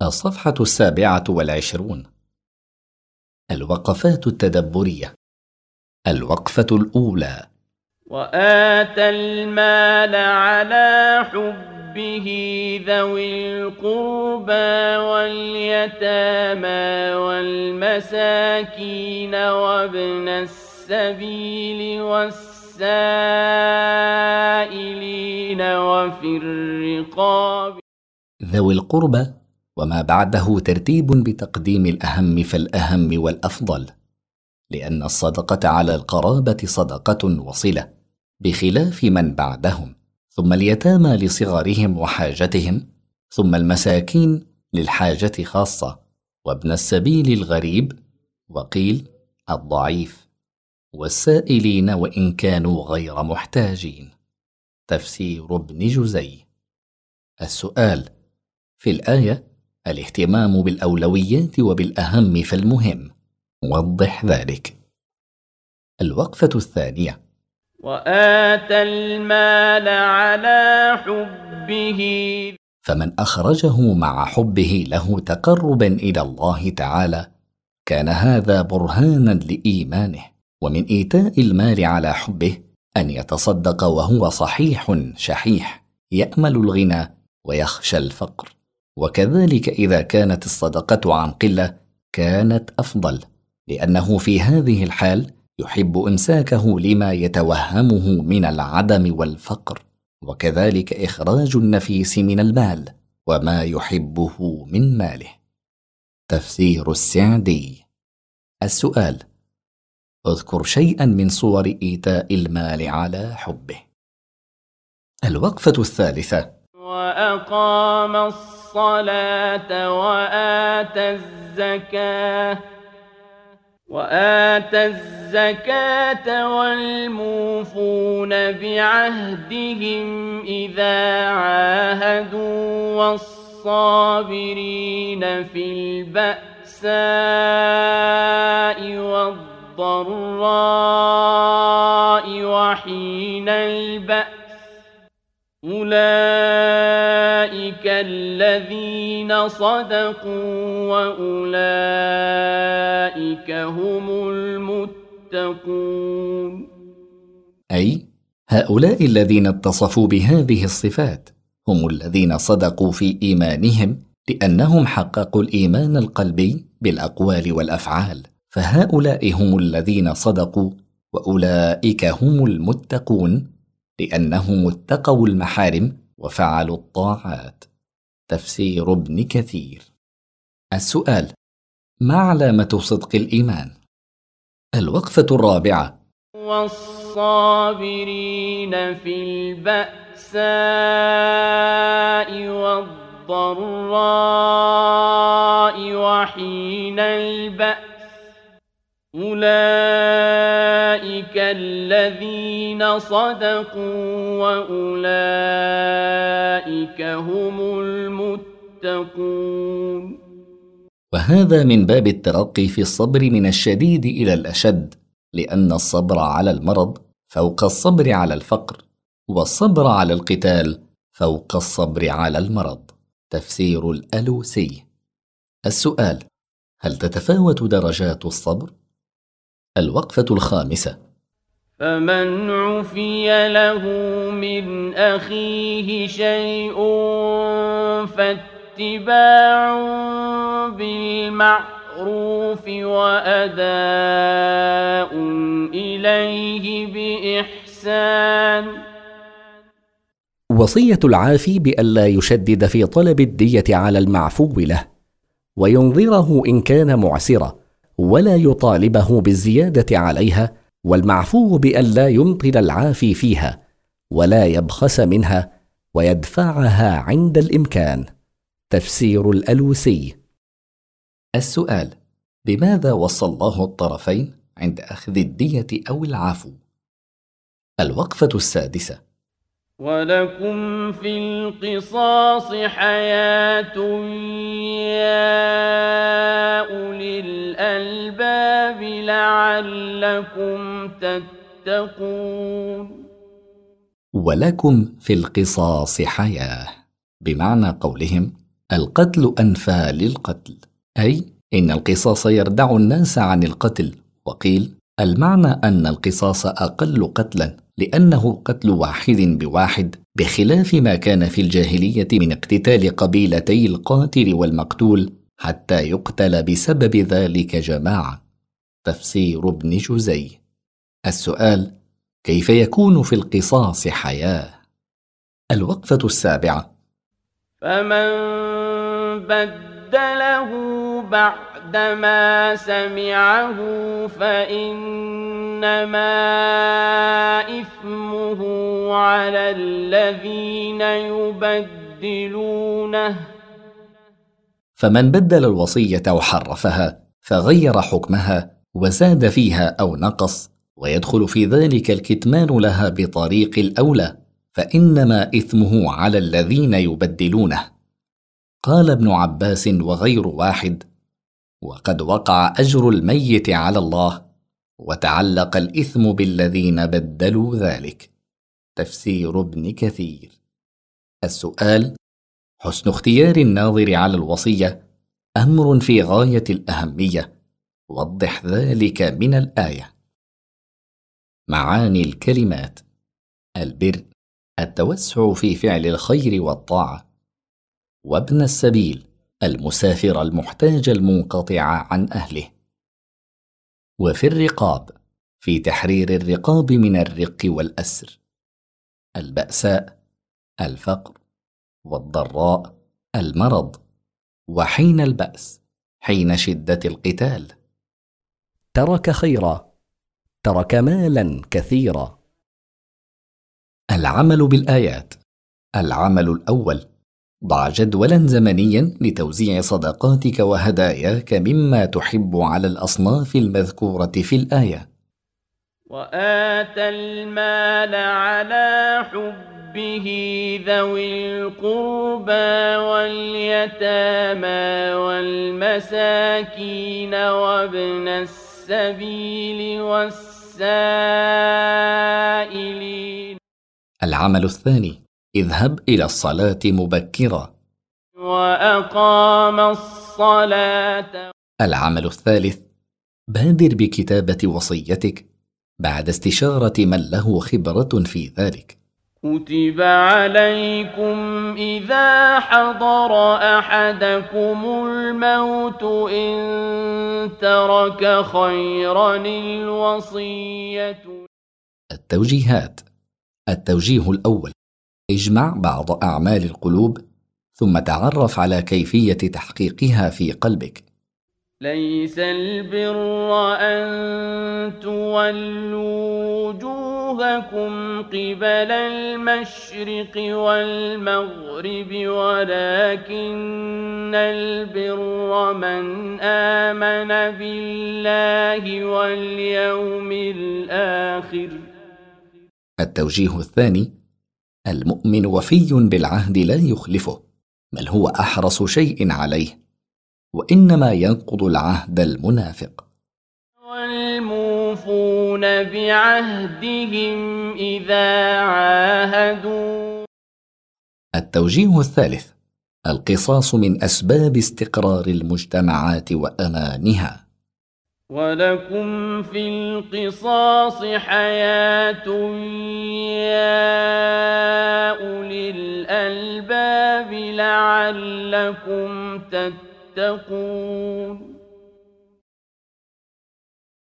الصفحة 27. الوقفات التدبرية. الوقفة الأولى: وآتى المال على حبه ذوي القربى واليتامى والمساكين وابن السبيل والسائلين وفي الرقاب. ذوي القربى وما بعده ترتيب بتقديم الأهم فالأهم والأفضل، لأن الصدقة على القرابة صدقة وصلة بخلاف من بعدهم، ثم اليتامى لصغرهم وحاجتهم، ثم المساكين للحاجة خاصة، وابن السبيل الغريب، وقيل الضعيف، والسائلين وإن كانوا غير محتاجين. تفسير ابن جزي. السؤال: في الآية الاهتمام بالأولويات وبالأهم فالمهم، وضح ذلك. الوقفة الثانية: وآتى المال على حبه، فمن أخرجه مع حبه له تقربا إلى الله تعالى كان هذا برهانا لإيمانه. ومن إيتاء المال على حبه أن يتصدق وهو صحيح شحيح يأمل الغنى ويخشى الفقر، وكذلك إذا كانت الصدقة عن قلة كانت أفضل، لأنه في هذه الحال يحب إمساكه لما يتوهمه من العدم والفقر، وكذلك إخراج النفيس من المال وما يحبه من ماله. تفسير السعدي. السؤال: اذكر شيئا من صور إيتاء المال على حبه. الوقفة الثالثة: وأقام الصلاة وآتى الزكاة والموفون بعهدهم إذا عاهدوا والصابرين في البأساء والضراء وحين البأس، أولئك الذين صدقوا وأولئك هم المتقون. أي هؤلاء الذين اتصفوا بهذه الصفات هم الذين صدقوا في إيمانهم، لأنهم حققوا الإيمان القلبي بالأقوال والأفعال، فهؤلاء هم الذين صدقوا، وأولئك هم المتقون لأنهم اتقوا المحارم وفعلوا الطاعات. تفسير ابن كثير. السؤال: ما علامة صدق الإيمان؟ الوقفة الرابعة: والصابرين في البأساء والضراء وحين البأس، أولئك الذين صدقوا وأولئك هم المتقون. وهذا من باب الترقي في الصبر من الشديد إلى الأشد، لأن الصبر على المرض فوق الصبر على الفقر، والصبر على القتال فوق الصبر على المرض. تفسير الألوسي. السؤال: هل تتفاوت درجات الصبر؟ الوقفة الخامسة: فمن عفي له من أخيه شيء فاتباع بالمعروف وأداء إليه بإحسان. وصية العافي بألا يشدد في طلب الدية على المعفو له، وينظره إن كان معسرا، ولا يطالبه بالزيادة عليها، والمعفو بألا يمطل العافي فيها، ولا يبخس منها، ويدفعها عند الإمكان. تفسير الألوسي. السؤال: بماذا وصى الله الطرفين عند أخذ الدية أو العفو؟ الوقفة السادسة: ولكم في القصاص حياة يا أولي الألباب لعلكم تتقون. ولكم في القصاص حياة، بمعنى قولهم القتل أنفى للقتل، أي إن القصاص يردع الناس عن القتل. وقيل المعنى أن القصاص أقل قتلا لأنه قتل واحد بواحد، بخلاف ما كان في الجاهلية من اقتتال قبيلتي القاتل والمقتول حتى يقتل بسبب ذلك جماعة. تفسير ابن جزي. السؤال: كيف يكون في القصاص حياة؟ الوقفة السابعة: فمن بدله بعدما سمعه فإنما إثمه على الذين يبدلونه. فمن بدل الوصية وحرفها فغير حكمها وزاد فيها أو نقص، ويدخل في ذلك الكتمان لها بطريق الأولى، فإنما إثمه على الذين يبدلونه. قال ابن عباس وغير واحد: وقد وقع أجر الميت على الله، وتعلق الإثم بالذين بدلوا ذلك. تفسير ابن كثير. السؤال: حسن اختيار الناظر على الوصية أمر في غاية الأهمية، وضح ذلك من الآية. معاني الكلمات: البر التوسع في فعل الخير والطاعة، وابن السبيل المسافر المحتاج المنقطع عن أهله، وفي الرقاب في تحرير الرقاب من الرق والأسر، البأساء الفقر، والضراء المرض، وحين البأس حين شدة القتال. ترك خيرا، ترك مالا كثيرا. العمل بالآيات: العمل الأول: ضع جدولا زمنيا لتوزيع صدقاتك وهداياك مما تحب على الأصناف المذكورة في الآية. وآتى المال على حبه ذوي القربى واليتامى والمساكين وابن السبيل والسائلين. العمل الثاني: اذهب إلى الصلاة مبكرا وأقام الصلاة. العمل الثالث: بادر بكتابة وصيتك بعد استشارة من له خبرة في ذلك. كتب عليكم إذا حضر أحدكم الموت إن ترك خيرا الوصية. التوجيهات: التوجيه الأول: اجمع بعض أعمال القلوب ثم تعرف على كيفية تحقيقها في قلبك. ليس البر أن تولوا وجوهكم قبل المشرق والمغرب ولكن البر من آمن بالله واليوم الآخر. التوجيه الثاني: المؤمن وفي بالعهد لا يخلفه، بل هو أحرص شيء عليه، وإنما ينقض العهد المنافق. والموفون بعهدهم إذا عاهدوا. التوجيه الثالث: القصاص من أسباب استقرار المجتمعات وأمانها. ولكم في القصاص حياة يا أولي الألباب لعلكم تتقون.